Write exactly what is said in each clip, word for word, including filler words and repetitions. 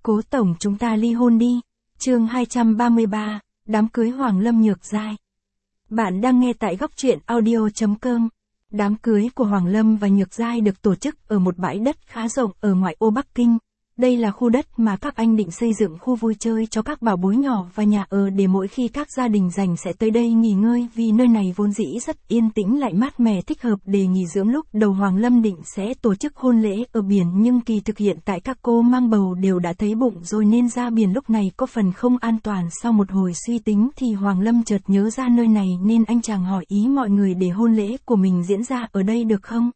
Cố tổng chúng ta ly hôn đi. Chương hai trăm ba mươi ba, đám cưới Hoàng Lâm Nhược Giai. Bạn đang nghe tại góc truyện audio chấm com. Đám cưới của Hoàng Lâm và Nhược Giai được tổ chức ở một bãi đất khá rộng ở ngoại ô Bắc Kinh. Đây là khu đất mà các anh định xây dựng khu vui chơi cho các bảo bối nhỏ và nhà ở để mỗi khi các gia đình rảnh sẽ tới đây nghỉ ngơi, vì nơi này vốn dĩ rất yên tĩnh lại mát mẻ, thích hợp để nghỉ dưỡng. Lúc đầu Hoàng Lâm định sẽ tổ chức hôn lễ ở biển, nhưng kỳ thực hiện tại các cô mang bầu đều đã thấy bụng rồi nên ra biển lúc này có phần không an toàn. Sau một hồi suy tính thì Hoàng Lâm chợt nhớ ra nơi này nên anh chàng hỏi ý mọi người để hôn lễ của mình diễn ra ở đây được không?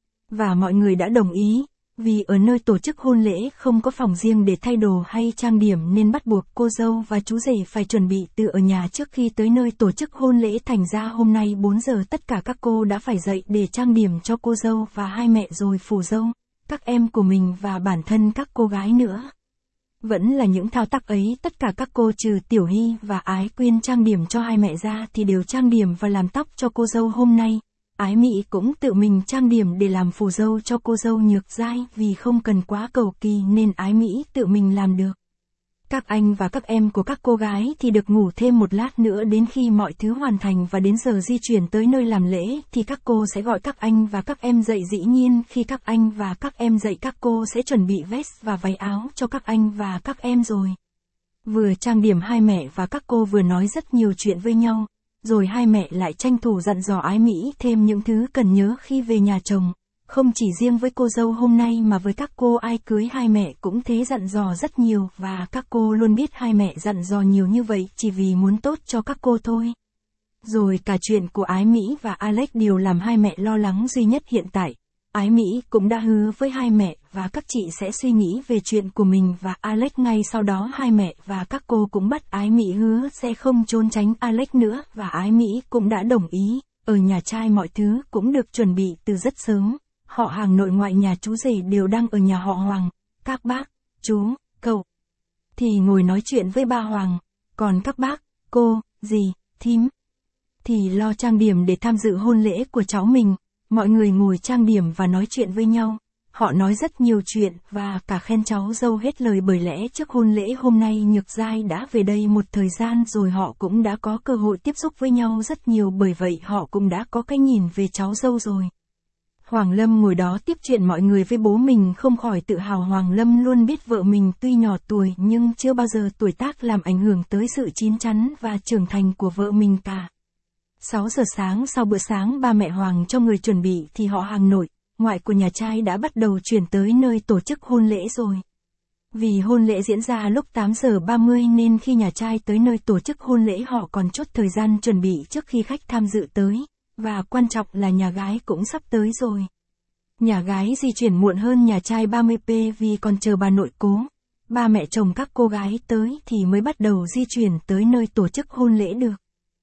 Và mọi người đã đồng ý. Vì ở nơi tổ chức hôn lễ không có phòng riêng để thay đồ hay trang điểm nên bắt buộc cô dâu và chú rể phải chuẩn bị từ ở nhà trước khi tới nơi tổ chức hôn lễ. Thành ra hôm nay bốn giờ tất cả các cô đã phải dậy để trang điểm cho cô dâu và hai mẹ rồi phù dâu, các em của mình và bản thân các cô gái nữa. Vẫn là những thao tác ấy, tất cả các cô trừ Tiểu Hy và Ái Quyên trang điểm cho hai mẹ ra thì đều trang điểm và làm tóc cho cô dâu hôm nay. Ái Mị cũng tự mình trang điểm để làm phù dâu cho cô dâu Nhược Giai, vì không cần quá cầu kỳ nên Ái Mị tự mình làm được. Các anh và các em của các cô gái thì được ngủ thêm một lát nữa, đến khi mọi thứ hoàn thành và đến giờ di chuyển tới nơi làm lễ thì các cô sẽ gọi các anh và các em dậy. Dĩ nhiên khi các anh và các em dậy các cô sẽ chuẩn bị vest và váy áo cho các anh và các em rồi. Vừa trang điểm hai mẹ và các cô vừa nói rất nhiều chuyện với nhau. Rồi hai mẹ lại tranh thủ dặn dò Ái Mị thêm những thứ cần nhớ khi về nhà chồng. Không chỉ riêng với cô dâu hôm nay mà với các cô ai cưới hai mẹ cũng thế, dặn dò rất nhiều, và các cô luôn biết hai mẹ dặn dò nhiều như vậy chỉ vì muốn tốt cho các cô thôi. Rồi cả chuyện của Ái Mị và Alex điều làm hai mẹ lo lắng duy nhất hiện tại. Ái Mị cũng đã hứa với hai mẹ và các chị sẽ suy nghĩ về chuyện của mình và Alex. Ngay sau đó hai mẹ và các cô cũng bắt Ái Mị hứa sẽ không trốn tránh Alex nữa, và Ái Mị cũng đã đồng ý. Ở nhà trai mọi thứ cũng được chuẩn bị từ rất sớm. Họ hàng nội ngoại nhà chú rể đều đang ở nhà họ Hoàng. Các bác, chú, cậu thì ngồi nói chuyện với ba Hoàng, còn các bác, cô, dì, thím thì lo trang điểm để tham dự hôn lễ của cháu mình. Mọi người ngồi trang điểm và nói chuyện với nhau. Họ nói rất nhiều chuyện và cả khen cháu dâu hết lời, bởi lẽ trước hôn lễ hôm nay Nhược Giai đã về đây một thời gian rồi, họ cũng đã có cơ hội tiếp xúc với nhau rất nhiều, bởi vậy họ cũng đã có cái nhìn về cháu dâu rồi. Hoàng Lâm ngồi đó tiếp chuyện mọi người với bố mình không khỏi tự hào. Hoàng Lâm luôn biết vợ mình tuy nhỏ tuổi nhưng chưa bao giờ tuổi tác làm ảnh hưởng tới sự chín chắn và trưởng thành của vợ mình cả. sáu giờ sáng sau bữa sáng ba mẹ Hoàng cho người chuẩn bị thì họ hàng nội ngoại của nhà trai đã bắt đầu chuyển tới nơi tổ chức hôn lễ rồi. Vì hôn lễ diễn ra lúc tám giờ ba mươi nên khi nhà trai tới nơi tổ chức hôn lễ họ còn chốt thời gian chuẩn bị trước khi khách tham dự tới, và quan trọng là nhà gái cũng sắp tới rồi. Nhà gái di chuyển muộn hơn nhà trai ba mươi phút vì còn chờ bà nội cố, ba mẹ chồng các cô gái tới thì mới bắt đầu di chuyển tới nơi tổ chức hôn lễ được.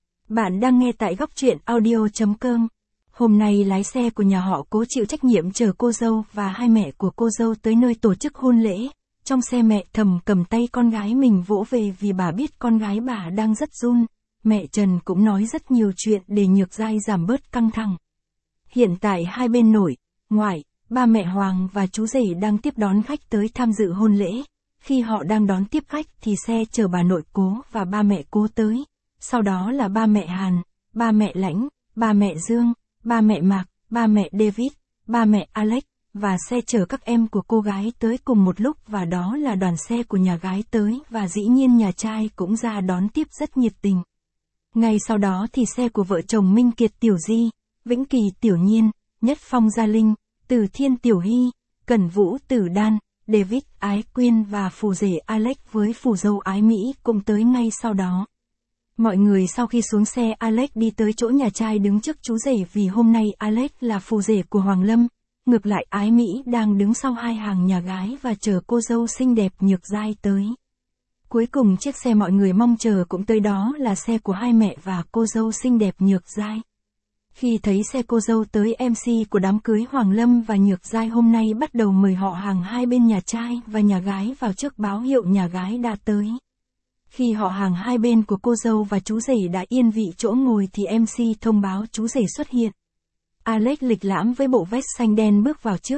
Bạn đang nghe tại góc truyện audio chấm com. Hôm nay lái xe của nhà họ Cố chịu trách nhiệm chở cô dâu và hai mẹ của cô dâu tới nơi tổ chức hôn lễ. Trong xe mẹ thầm cầm tay con gái mình vỗ về vì bà biết con gái bà đang rất run. Mẹ Trần cũng nói rất nhiều chuyện để Nhược Giai giảm bớt căng thẳng. Hiện tại hai bên nội, ngoại, ba mẹ Hoàng và chú rể đang tiếp đón khách tới tham dự hôn lễ. Khi họ đang đón tiếp khách thì xe chở bà nội Cố và ba mẹ Cố tới. Sau đó là ba mẹ Hàn, ba mẹ Lãnh, ba mẹ Dương, ba mẹ Mạc, ba mẹ David, ba mẹ Alex, và xe chở các em của cô gái tới cùng một lúc, và đó là đoàn xe của nhà gái tới, và dĩ nhiên nhà trai cũng ra đón tiếp rất nhiệt tình. Ngay sau đó thì xe của vợ chồng Minh Kiệt Tiểu Di, Vĩnh Kỳ Tiểu Nhiên, Nhất Phong Gia Linh, Từ Thiên Tiểu Hy, Cẩn Vũ Tử Đan, David Ái Quyên và phù rể Alex với phù dâu Ái Mị cũng tới ngay sau đó. Mọi người sau khi xuống xe, Alex đi tới chỗ nhà trai đứng trước chú rể vì hôm nay Alex là phù rể của Hoàng Lâm. Ngược lại Ái Mị đang đứng sau hai hàng nhà gái và chờ cô dâu xinh đẹp Nhược Giai tới. Cuối cùng chiếc xe mọi người mong chờ cũng tới, đó là xe của hai mẹ và cô dâu xinh đẹp Nhược Giai. Khi thấy xe cô dâu tới, em xê của đám cưới Hoàng Lâm và Nhược Giai hôm nay bắt đầu mời họ hàng hai bên nhà trai và nhà gái vào trước, báo hiệu nhà gái đã tới. Khi họ hàng hai bên của cô dâu và chú rể đã yên vị chỗ ngồi thì em xê thông báo chú rể xuất hiện. Alex lịch lãm với bộ vest xanh đen bước vào trước.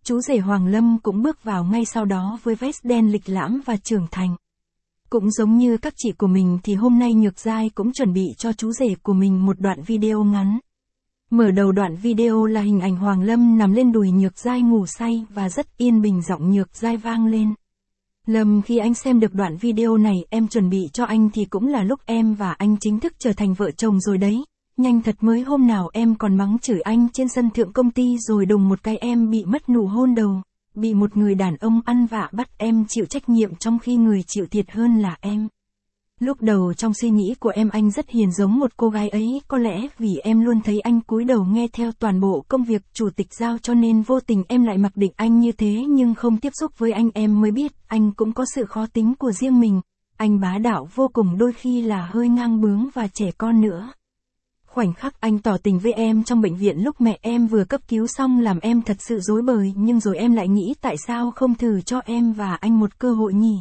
chú rể Hoàng Lâm cũng bước vào ngay sau đó với vest đen lịch lãm và trưởng thành. Cũng giống như các chị của mình thì hôm nay Nhược Giai cũng chuẩn bị cho chú rể của mình một đoạn video ngắn. Mở đầu đoạn video là hình ảnh Hoàng Lâm nằm lên đùi Nhược Giai ngủ say và rất yên bình, giọng Nhược Giai vang lên. Lâm, khi anh xem được đoạn video này em chuẩn bị cho anh thì cũng là lúc em và anh chính thức trở thành vợ chồng rồi đấy. Nhanh thật, mới hôm nào em còn mắng chửi anh trên sân thượng công ty rồi đùng một cái em bị mất nụ hôn đầu. Bị một người đàn ông ăn vạ bắt em chịu trách nhiệm trong khi người chịu thiệt hơn là em. Lúc đầu trong suy nghĩ của em anh rất hiền giống một cô gái ấy, có lẽ vì em luôn thấy anh cúi đầu nghe theo toàn bộ công việc chủ tịch giao cho nên vô tình em lại mặc định anh như thế, nhưng không tiếp xúc với anh em mới biết anh cũng có sự khó tính của riêng mình. Anh bá đạo vô cùng, đôi khi là hơi ngang bướng và trẻ con nữa. Khoảnh khắc anh tỏ tình với em trong bệnh viện lúc mẹ em vừa cấp cứu xong làm em thật sự rối bời, nhưng rồi em lại nghĩ tại sao không thử cho em và anh một cơ hội nhỉ?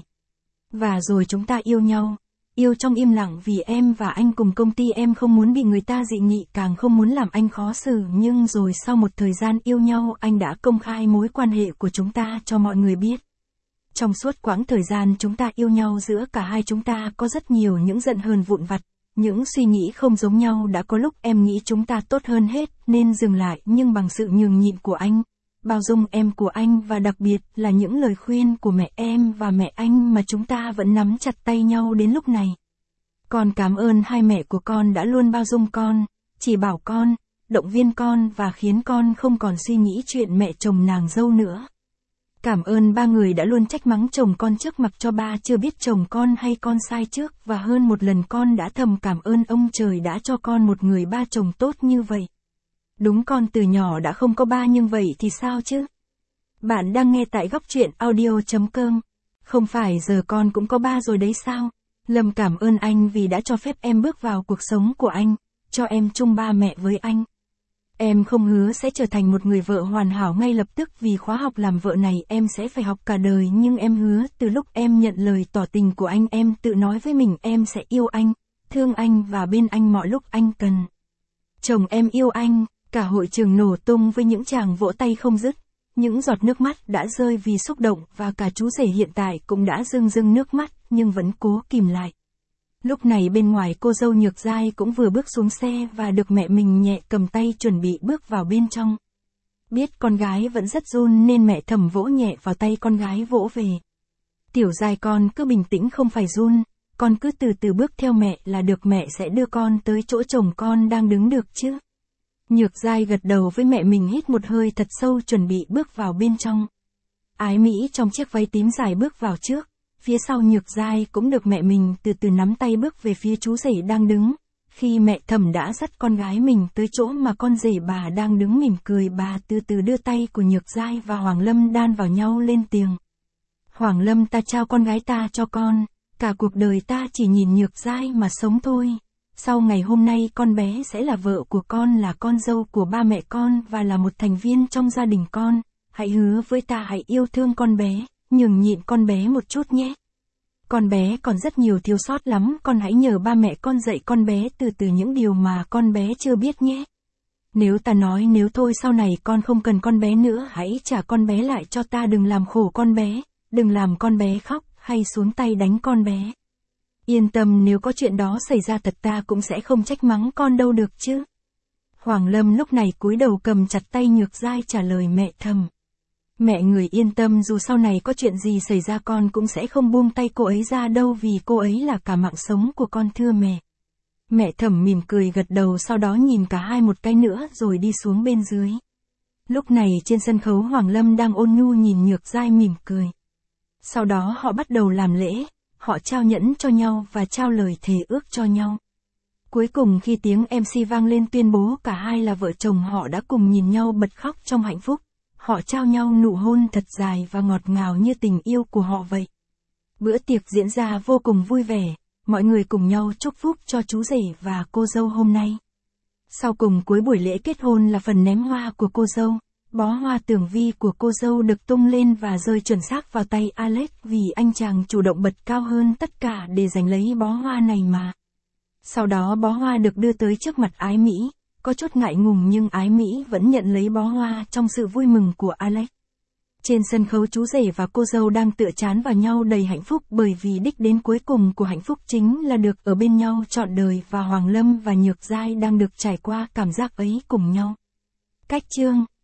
Và rồi chúng ta yêu nhau. Yêu trong im lặng vì em và anh cùng công ty, em không muốn bị người ta dị nghị, càng không muốn làm anh khó xử, nhưng rồi sau một thời gian yêu nhau anh đã công khai mối quan hệ của chúng ta cho mọi người biết. Trong suốt quãng thời gian chúng ta yêu nhau, giữa cả hai chúng ta có rất nhiều những giận hờn vụn vặt, những suy nghĩ không giống nhau, đã có lúc em nghĩ chúng ta tốt hơn hết nên dừng lại, nhưng bằng sự nhường nhịn của anh, bao dung em của anh và đặc biệt là những lời khuyên của mẹ em và mẹ anh mà chúng ta vẫn nắm chặt tay nhau đến lúc này. Con cảm ơn hai mẹ của con đã luôn bao dung con, chỉ bảo con, động viên con và khiến con không còn suy nghĩ chuyện mẹ chồng nàng dâu nữa. Cảm ơn ba người đã luôn trách mắng chồng con trước mặt cho ba chưa biết chồng con hay con sai trước, và hơn một lần con đã thầm cảm ơn ông trời đã cho con một người ba chồng tốt như vậy. Đúng, con từ nhỏ đã không có ba nhưng vậy thì sao chứ? Bạn đang nghe tại góc truyện audio chấm com. Không phải giờ con cũng có ba rồi đấy sao? Lâm cảm ơn anh vì đã cho phép em bước vào cuộc sống của anh, cho em chung ba mẹ với anh. Em không hứa sẽ trở thành một người vợ hoàn hảo ngay lập tức, vì khóa học làm vợ này em sẽ phải học cả đời, nhưng em hứa từ lúc em nhận lời tỏ tình của anh em tự nói với mình em sẽ yêu anh, thương anh và bên anh mọi lúc anh cần. Chồng em yêu anh. Cả hội trường nổ tung với những tràng vỗ tay không dứt, những giọt nước mắt đã rơi vì xúc động và cả chú rể hiện tại cũng đã rưng rưng nước mắt nhưng vẫn cố kìm lại. Lúc này bên ngoài cô dâu Nhược Giai cũng vừa bước xuống xe và được mẹ mình nhẹ cầm tay chuẩn bị bước vào bên trong. Biết con gái vẫn rất run nên mẹ thầm vỗ nhẹ vào tay con gái vỗ về. Tiểu Giai, con cứ bình tĩnh, không phải run, con cứ từ từ bước theo mẹ là được, mẹ sẽ đưa con tới chỗ chồng con đang đứng được chứ. Nhược Giai gật đầu với mẹ mình, hít một hơi thật sâu chuẩn bị bước vào bên trong. Ái Mỹ trong chiếc váy tím dài bước vào trước, phía sau Nhược Giai cũng được mẹ mình từ từ nắm tay bước về phía chú rể đang đứng. Khi mẹ thầm đã dắt con gái mình tới chỗ mà con rể bà đang đứng mỉm cười, bà từ từ đưa tay của Nhược Giai và Hoàng Lâm đan vào nhau lên tiếng. Hoàng Lâm, ta trao con gái ta cho con, cả cuộc đời ta chỉ nhìn Nhược Giai mà sống thôi. Sau ngày hôm nay con bé sẽ là vợ của con, là con dâu của ba mẹ con và là một thành viên trong gia đình con. Hãy hứa với ta, hãy yêu thương con bé, nhường nhịn con bé một chút nhé. Con bé còn rất nhiều thiếu sót lắm, con hãy nhờ ba mẹ con dạy con bé từ từ những điều mà con bé chưa biết nhé. Nếu ta nói nếu thôi sau này con không cần con bé nữa, hãy trả con bé lại cho ta, đừng làm khổ con bé, đừng làm con bé khóc hay xuống tay đánh con bé. Yên tâm, nếu có chuyện đó xảy ra thật ta cũng sẽ không trách mắng con đâu, được chứ. Hoàng Lâm lúc này cúi đầu cầm chặt tay Nhược Giai trả lời mẹ thầm. Mẹ người yên tâm, dù sau này có chuyện gì xảy ra con cũng sẽ không buông tay cô ấy ra đâu, vì cô ấy là cả mạng sống của con, thưa mẹ. Mẹ thầm mỉm cười gật đầu, sau đó nhìn cả hai một cái nữa rồi đi xuống bên dưới. Lúc này trên sân khấu Hoàng Lâm đang ôn nhu nhìn Nhược Giai mỉm cười. Sau đó họ bắt đầu làm lễ. Họ trao nhẫn cho nhau và trao lời thề ước cho nhau. Cuối cùng khi tiếng em xê vang lên tuyên bố cả hai là vợ chồng, họ đã cùng nhìn nhau bật khóc trong hạnh phúc. Họ trao nhau nụ hôn thật dài và ngọt ngào như tình yêu của họ vậy. Bữa tiệc diễn ra vô cùng vui vẻ, mọi người cùng nhau chúc phúc cho chú rể và cô dâu hôm nay. Sau cùng cuối buổi lễ kết hôn là phần ném hoa của cô dâu. Bó hoa tưởng vi của cô dâu được tung lên và rơi chuẩn xác vào tay Alex, vì anh chàng chủ động bật cao hơn tất cả để giành lấy bó hoa này mà. Sau đó bó hoa được đưa tới trước mặt Ái Mỹ, có chút ngại ngùng nhưng Ái Mỹ vẫn nhận lấy bó hoa trong sự vui mừng của Alex. Trên sân khấu chú rể và cô dâu đang tựa trán vào nhau đầy hạnh phúc bởi vì đích đến cuối cùng của hạnh phúc chính là được ở bên nhau trọn đời và Hoàng Lâm và Nhược Giai đang được trải qua cảm giác ấy cùng nhau. Cách chương